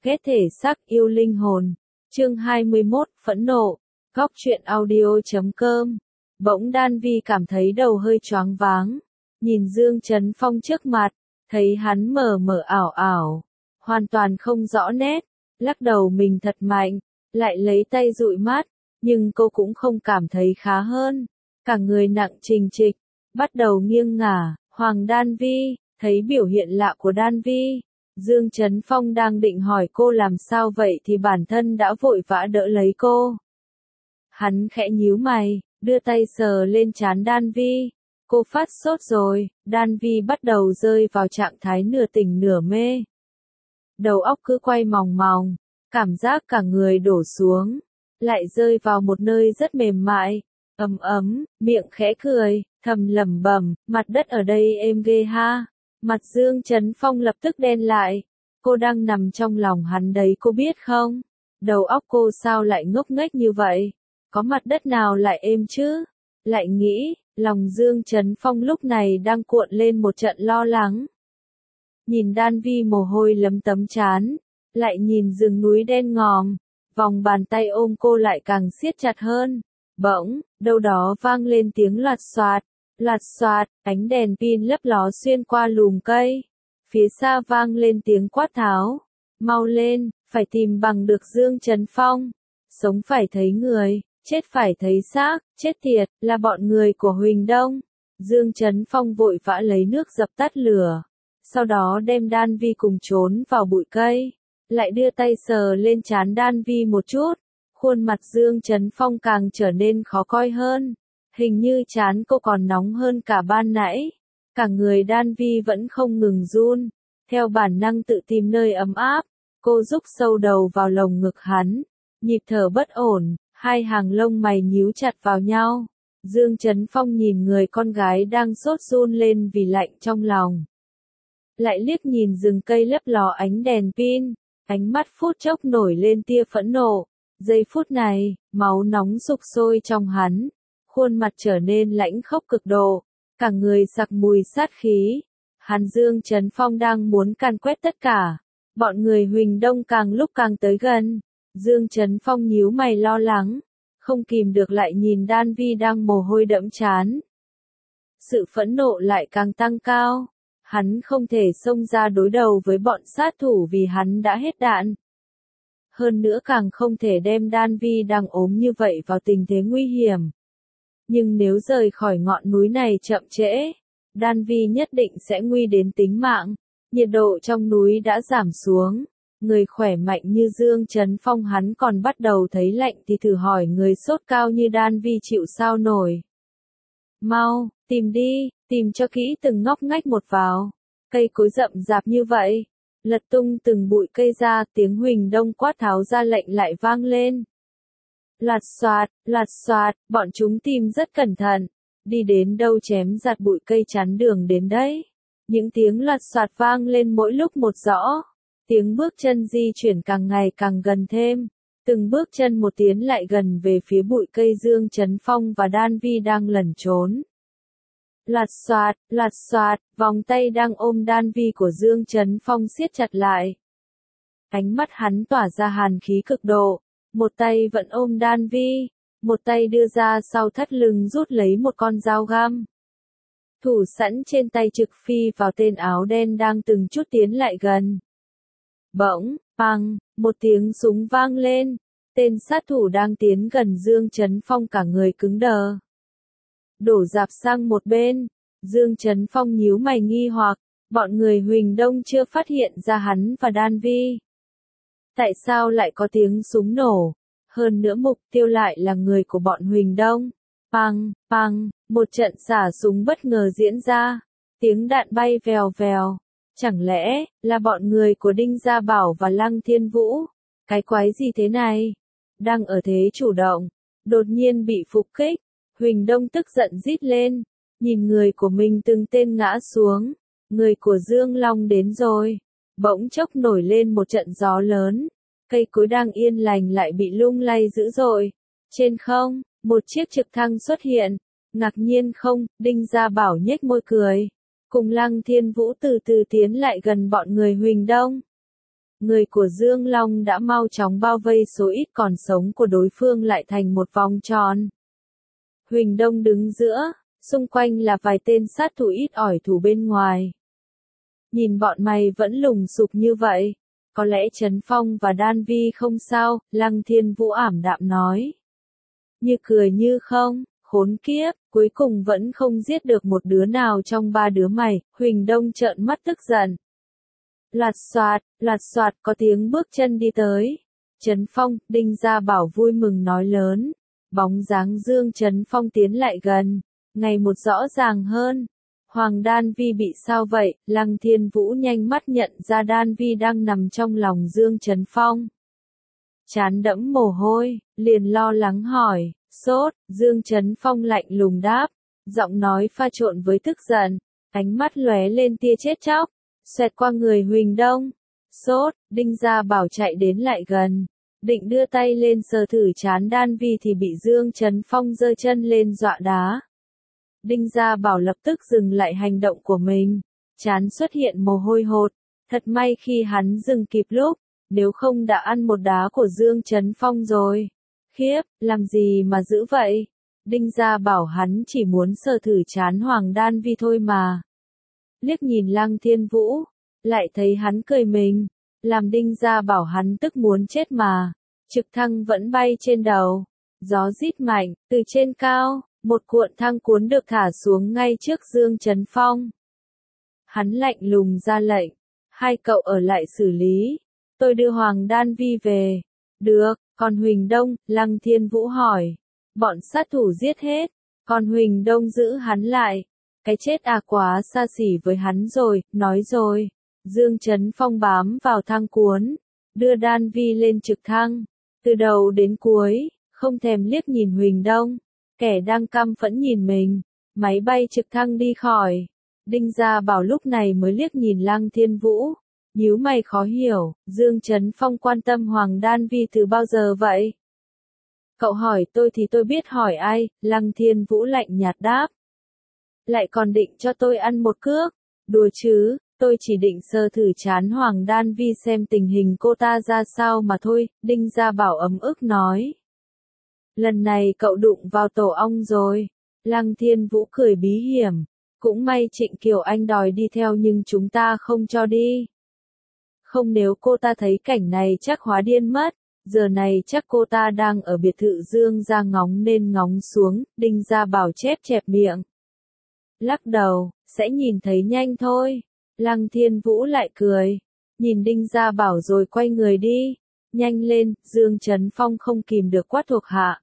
ghét thể xác yêu linh hồn. Chương 21, phẫn nộ. Góc truyện audio.com. Bỗng Đan Vi cảm thấy đầu hơi choáng váng, nhìn Dương Chấn Phong trước mặt, thấy hắn mờ mờ ảo ảo, hoàn toàn không rõ nét, lắc đầu mình thật mạnh, lại lấy tay dụi mắt, nhưng cô cũng không cảm thấy khá hơn, cả người nặng trịch trịch, bắt đầu nghiêng ngả. Hoàng Đan Vi, thấy biểu hiện lạ của Đan Vi, Dương Chấn Phong đang định hỏi cô làm sao vậy thì bản thân đã vội vã đỡ lấy cô. Hắn khẽ nhíu mày, đưa tay sờ lên trán Đan Vi. Cô phát sốt rồi. Đan Vi bắt đầu rơi vào trạng thái nửa tỉnh nửa mê. Đầu óc cứ quay mòng mòng, cảm giác cả người đổ xuống, lại rơi vào một nơi rất mềm mại, ấm ấm, miệng khẽ cười, thầm lẩm bẩm, mặt đất ở đây êm ghê ha. Mặt Dương Chấn Phong lập tức đen lại. Cô đang nằm trong lòng hắn đấy, cô biết không? Đầu óc cô sao lại ngốc nghếch như vậy? Có mặt đất nào lại êm chứ? Lại nghĩ, lòng Dương Chấn Phong lúc này đang cuộn lên một trận lo lắng. Nhìn Đan Vi mồ hôi lấm tấm trán, lại nhìn rừng núi đen ngòm, vòng bàn tay ôm cô lại càng siết chặt hơn. Bỗng, đâu đó vang lên tiếng loạt xoạt, ánh đèn pin lấp ló xuyên qua lùm cây. Phía xa vang lên tiếng quát tháo, mau lên, phải tìm bằng được Dương Chấn Phong. Sống phải thấy người, chết phải thấy xác, chết tiệt, là bọn người của Huỳnh Đông. Dương Chấn Phong vội vã lấy nước dập tắt lửa, sau đó đem Đan Vi cùng trốn vào bụi cây, lại đưa tay sờ lên trán Đan Vi một chút. Khuôn mặt Dương Chấn Phong càng trở nên khó coi hơn, hình như trán cô còn nóng hơn cả ban nãy. Cả người Đan Vi vẫn không ngừng run, theo bản năng tự tìm nơi ấm áp, cô rúc sâu đầu vào lồng ngực hắn, nhịp thở bất ổn, hai hàng lông mày nhíu chặt vào nhau. Dương Chấn Phong nhìn người con gái đang sốt run lên vì lạnh trong lòng. Lại liếc nhìn rừng cây lấp ló ánh đèn pin, ánh mắt phút chốc nổi lên tia phẫn nộ. Giây phút này, máu nóng sục sôi trong hắn, khuôn mặt trở nên lãnh khốc cực độ, cả người sặc mùi sát khí. Hắn Dương Chấn Phong đang muốn càn quét tất cả. Bọn người Huỳnh Đông càng lúc càng tới gần. Dương Chấn Phong nhíu mày lo lắng, không kìm được lại nhìn Đan Vi đang mồ hôi đẫm trán. Sự phẫn nộ lại càng tăng cao. Hắn không thể xông ra đối đầu với bọn sát thủ vì hắn đã hết đạn. Hơn nữa càng không thể đem Đan Vi đang ốm như vậy vào tình thế nguy hiểm. Nhưng nếu rời khỏi ngọn núi này chậm trễ, Đan Vi nhất định sẽ nguy đến tính mạng. Nhiệt độ trong núi đã giảm xuống. Người khỏe mạnh như Dương Chấn Phong hắn còn bắt đầu thấy lạnh thì thử hỏi người sốt cao như Đan Vi chịu sao nổi. Mau, tìm đi, tìm cho kỹ từng ngóc ngách một vào. Cây cối rậm rạp như vậy, lật tung từng bụi cây ra, tiếng Huỳnh Đông quát tháo ra lệnh lại vang lên. Lạt xoạt, bọn chúng tìm rất cẩn thận, đi đến đâu chém giạt bụi cây chắn đường đến đấy. Những tiếng lạt xoạt vang lên mỗi lúc một rõ, tiếng bước chân di chuyển càng ngày càng gần thêm, từng bước chân một tiến lại gần về phía bụi cây Dương Chấn Phong và Đan Vi đang lẩn trốn. Lạt xoạt, vòng tay đang ôm Đan Vi của Dương Chấn Phong siết chặt lại. Ánh mắt hắn tỏa ra hàn khí cực độ, một tay vẫn ôm Đan Vi, một tay đưa ra sau thắt lưng rút lấy một con dao găm. Thủ sẵn trên tay trực phi vào tên áo đen đang từng chút tiến lại gần. Bỗng, păng, một tiếng súng vang lên, tên sát thủ đang tiến gần Dương Chấn Phong cả người cứng đờ. Đổ dạp sang một bên, Dương Chấn Phong nhíu mày nghi hoặc, bọn người Huỳnh Đông chưa phát hiện ra hắn và Đan Vi. Tại sao lại có tiếng súng nổ? Hơn nữa mục tiêu lại là người của bọn Huỳnh Đông. Păng, một trận xả súng bất ngờ diễn ra, tiếng đạn bay vèo vèo. Chẳng lẽ là bọn người của Đinh Gia Bảo và Lăng Thiên Vũ? Cái quái gì thế này? Đang ở thế chủ động, đột nhiên bị phục kích. Huỳnh Đông tức giận rít lên, nhìn người của mình từng tên ngã xuống. Người của Dương Long đến rồi. Bỗng chốc nổi lên một trận gió lớn, cây cối đang yên lành lại bị lung lay dữ dội. Trên không, một chiếc trực thăng xuất hiện. Ngạc nhiên không, Đinh Gia Bảo nhếch môi cười, cùng Lăng Thiên Vũ từ từ tiến lại gần bọn người Huỳnh Đông. Người của Dương Long đã mau chóng bao vây số ít còn sống của đối phương lại thành một vòng tròn. Huỳnh Đông đứng giữa, xung quanh là vài tên sát thủ ít ỏi thủ bên ngoài. Nhìn bọn mày vẫn lùng sục như vậy, có lẽ Trấn Phong và Đan Vi không sao, Lăng Thiên Vũ ảm đạm nói. Như cười như không, khốn kiếp, cuối cùng vẫn không giết được một đứa nào trong ba đứa mày, Huỳnh Đông trợn mắt tức giận. Loạt soạt có tiếng bước chân đi tới. Trấn Phong, Đinh Gia Bảo vui mừng nói lớn. Bóng dáng Dương Trấn Phong tiến lại gần, ngày một rõ ràng hơn. Hoàng Đan Vi bị sao vậy? Lăng Thiên Vũ nhanh mắt nhận ra Đan Vi đang nằm trong lòng Dương Trấn Phong. Trán đẫm mồ hôi, liền lo lắng hỏi, sốt, Dương Trấn Phong lạnh lùng đáp, giọng nói pha trộn với tức giận, ánh mắt lóe lên tia chết chóc, xoẹt qua người Huỳnh Đông. Sốt, Đinh Gia Bảo chạy đến lại gần, định đưa tay lên sờ thử trán Đan Vi thì bị Dương Trấn Phong giơ chân lên dọa đá. Đinh Gia Bảo lập tức dừng lại hành động của mình, trán xuất hiện mồ hôi hột, thật may khi hắn dừng kịp lúc, nếu không đã ăn một đá của Dương Trấn Phong rồi. Khiếp, làm gì mà dữ vậy? Đinh Gia Bảo hắn chỉ muốn sờ thử trán Hoàng Đan Vi thôi mà. Liếc nhìn Lăng Thiên Vũ, lại thấy hắn cười mình, làm Đinh Gia Bảo hắn tức muốn chết mà. Trực thăng vẫn bay trên đầu, gió rít mạnh, từ trên cao, một cuộn thang cuốn được thả xuống ngay trước Dương Trấn Phong. Hắn lạnh lùng ra lệnh, hai cậu ở lại xử lý, tôi đưa Hoàng Đan Vi về. Được, còn Huỳnh Đông, Lăng Thiên Vũ hỏi. Bọn sát thủ giết hết, còn Huỳnh Đông giữ hắn lại. Cái chết quá xa xỉ với hắn rồi, nói rồi. Dương Trấn Phong bám vào thang cuốn, đưa Đan Vi lên trực thăng. Từ đầu đến cuối, không thèm liếc nhìn Huỳnh Đông, kẻ đang căm phẫn nhìn mình. Máy bay trực thăng đi khỏi. Đinh Gia Bảo lúc này mới liếc nhìn Lăng Thiên Vũ. Nhíu mày khó hiểu, Dương Trấn Phong quan tâm Hoàng Đan Vi từ bao giờ vậy? Cậu hỏi tôi thì tôi biết hỏi ai, Lăng Thiên Vũ lạnh nhạt đáp. Lại còn định cho tôi ăn một cước? Đùa chứ, tôi chỉ định sờ thử trán Hoàng Đan Vi xem tình hình cô ta ra sao mà thôi, Đinh Gia Bảo ấm ức nói. Lần này cậu đụng vào tổ ong rồi. Lăng Thiên Vũ cười bí hiểm. Cũng may Trịnh Kiều Anh đòi đi theo nhưng chúng ta không cho đi. Không nếu cô ta thấy cảnh này chắc hóa điên mất. Giờ này chắc cô ta đang ở biệt thự Dương gia ngóng nên ngóng xuống, Đinh Gia Bảo chép chẹp miệng. Lắc đầu, sẽ nhìn thấy nhanh thôi. Lăng Thiên Vũ lại cười. Nhìn Đinh Gia Bảo rồi quay người đi. Nhanh lên, Dương Trấn Phong không kìm được quát thuộc hạ.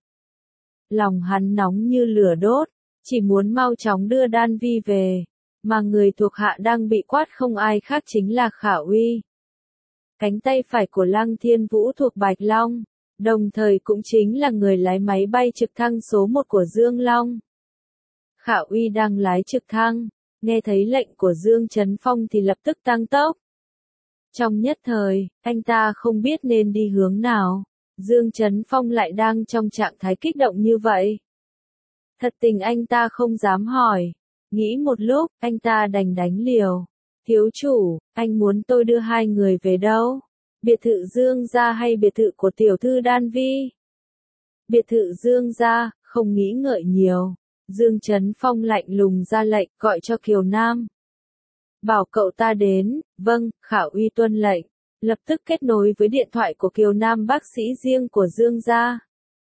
Lòng hắn nóng như lửa đốt, chỉ muốn mau chóng đưa Đan Vi về. Mà người thuộc hạ đang bị quát không ai khác chính là Khả Uy. Cánh tay phải của Lăng Thiên Vũ thuộc Bạch Long, đồng thời cũng chính là người lái máy bay trực thăng số 1 của Dương Long. Khả Uy đang lái trực thăng, nghe thấy lệnh của Dương Trấn Phong thì lập tức tăng tốc. Trong nhất thời, anh ta không biết nên đi hướng nào, Dương Trấn Phong lại đang trong trạng thái kích động như vậy. Thật tình anh ta không dám hỏi, nghĩ một lúc, anh ta đành đánh liều. Thiếu chủ, anh muốn tôi đưa hai người về đâu? Biệt thự Dương gia hay biệt thự của tiểu thư Đan Vi? Biệt thự Dương gia, không nghĩ ngợi nhiều. Dương Trấn Phong lạnh lùng ra lệnh, gọi cho Kiều Nam. Bảo cậu ta đến, vâng, Khả Uy tuân lệnh. Lập tức kết nối với điện thoại của Kiều Nam bác sĩ riêng của Dương gia.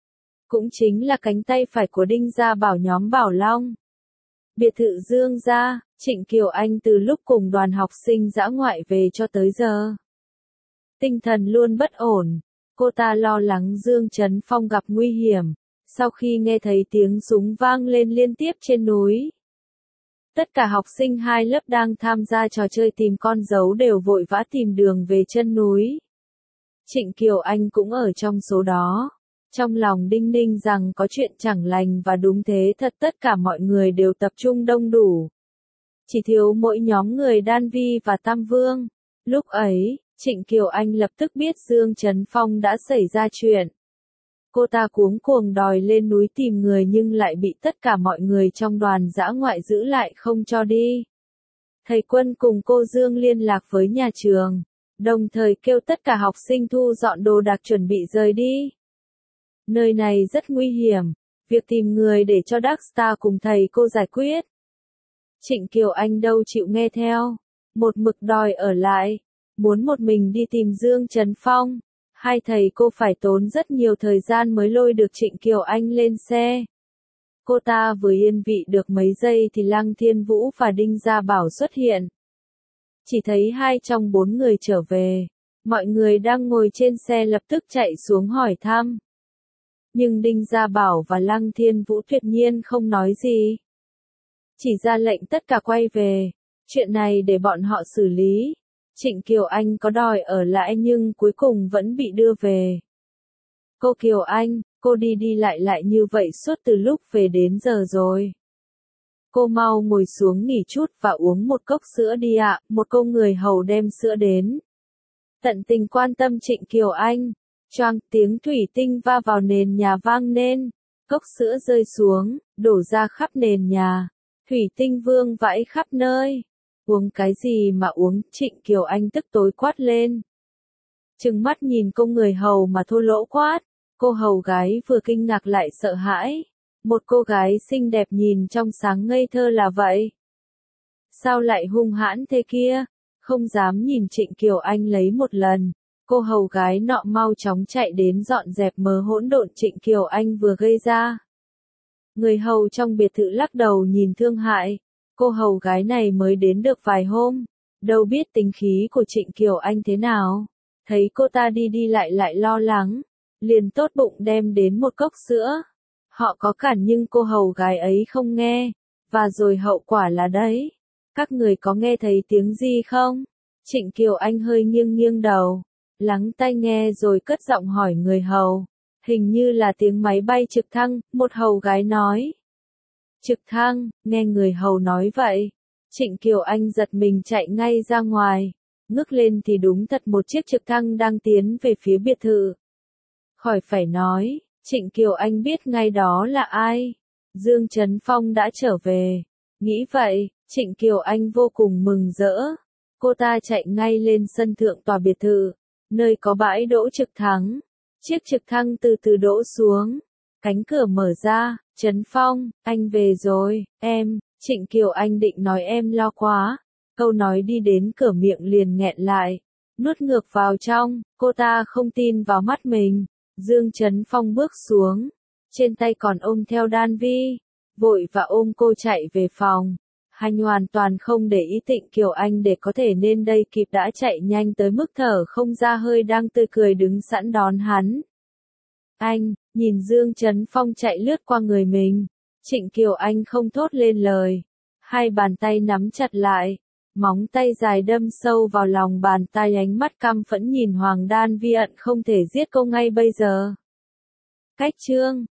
Cũng chính là cánh tay phải của Đinh Gia Bảo nhóm Bảo Long. Biệt thự Dương gia, Trịnh Kiều Anh từ lúc cùng đoàn học sinh dã ngoại về cho tới giờ. Tinh thần luôn bất ổn, cô ta lo lắng Dương Trấn Phong gặp nguy hiểm, sau khi nghe thấy tiếng súng vang lên liên tiếp trên núi. Tất cả học sinh hai lớp đang tham gia trò chơi tìm con dấu đều vội vã tìm đường về chân núi. Trịnh Kiều Anh cũng ở trong số đó. Trong lòng đinh ninh rằng có chuyện chẳng lành và đúng thế thật tất cả mọi người đều tập trung đông đủ. Chỉ thiếu mỗi nhóm người Đan Vi và Tam Vương. Lúc ấy, Trịnh Kiều Anh lập tức biết Dương Trấn Phong đã xảy ra chuyện. Cô ta cuống cuồng đòi lên núi tìm người nhưng lại bị tất cả mọi người trong đoàn dã ngoại giữ lại không cho đi. Thầy Quân cùng cô Dương liên lạc với nhà trường. đồng thời kêu tất cả học sinh thu dọn đồ đạc chuẩn bị rời đi. Nơi này rất nguy hiểm, việc tìm người để cho Darkstar cùng thầy cô giải quyết. Trịnh Kiều Anh đâu chịu nghe theo, một mực đòi ở lại, muốn một mình đi tìm Dương Trấn Phong. Hai thầy cô phải tốn rất nhiều thời gian mới lôi được Trịnh Kiều Anh lên xe. Cô ta vừa yên vị được mấy giây thì Lăng Thiên Vũ và Đinh Gia Bảo xuất hiện. Chỉ thấy 2 trong 4 người trở về, mọi người đang ngồi trên xe lập tức chạy xuống hỏi thăm. Nhưng Đinh Gia Bảo và Lăng Thiên Vũ tuyệt nhiên không nói gì. Chỉ ra lệnh tất cả quay về, chuyện này để bọn họ xử lý. Trịnh Kiều Anh có đòi ở lại nhưng cuối cùng vẫn bị đưa về. Cô Kiều Anh, cô đi đi lại như vậy suốt từ lúc về đến giờ rồi. Cô mau ngồi xuống nghỉ chút và uống một cốc sữa đi ạ, một cô người hầu đem sữa đến. Tận tình quan tâm Trịnh Kiều Anh, choang tiếng thủy tinh va vào nền nhà vang lên, cốc sữa rơi xuống, đổ ra khắp nền nhà, thủy tinh vương vãi khắp nơi. Uống cái gì mà uống, Trịnh Kiều Anh tức tối quát lên. Trừng mắt nhìn cô người hầu mà thô lỗ quát, cô hầu gái vừa kinh ngạc lại sợ hãi. Một cô gái xinh đẹp nhìn trong sáng ngây thơ là vậy. Sao lại hung hãn thế kia, không dám nhìn Trịnh Kiều Anh lấy một lần. Cô hầu gái nọ mau chóng chạy đến dọn dẹp mớ hỗn độn Trịnh Kiều Anh vừa gây ra. Người hầu trong biệt thự lắc đầu nhìn thương hại. Cô hầu gái này mới đến được vài hôm, đâu biết tính khí của Trịnh Kiều Anh thế nào. Thấy cô ta đi đi lại lo lắng, liền tốt bụng đem đến một cốc sữa. Họ có cản nhưng cô hầu gái ấy không nghe, và rồi hậu quả là đấy. Các người có nghe thấy tiếng gì không? Trịnh Kiều Anh hơi nghiêng đầu, lắng tai nghe rồi cất giọng hỏi người hầu. Hình như là tiếng máy bay trực thăng, một hầu gái nói. Trực thăng, nghe người hầu nói vậy. Trịnh Kiều Anh giật mình chạy ngay ra ngoài. Ngước lên thì đúng thật một chiếc trực thăng đang tiến về phía biệt thự. Khỏi phải nói, Trịnh Kiều Anh biết ngay đó là ai. Dương Trấn Phong đã trở về. Nghĩ vậy, Trịnh Kiều Anh vô cùng mừng rỡ. Cô ta chạy ngay lên sân thượng tòa biệt thự, nơi có bãi đỗ trực thăng. Chiếc trực thăng từ từ đỗ xuống. Cánh cửa mở ra, Trấn Phong, anh về rồi, em. Trịnh Kiều Anh định nói em lo quá. Câu nói đi đến cửa miệng liền nghẹn lại. Nuốt ngược vào trong, cô ta không tin vào mắt mình. Dương Trấn Phong bước xuống. Trên tay còn ôm theo Đan Vi. Vội và ôm cô chạy về phòng. Hành hoàn toàn không để ý Trịnh Kiều Anh để có thể nên đây kịp đã chạy nhanh tới mức thở không ra hơi đang tươi cười đứng sẵn đón hắn. Anh, nhìn Dương Trấn Phong chạy lướt qua người mình. Trịnh Kiều Anh không thốt lên lời. Hai bàn tay nắm chặt lại. Móng tay dài đâm sâu vào lòng bàn tay ánh mắt căm phẫn nhìn Hoàng Đan Vi ận không thể giết cô ngay bây giờ. Cách chương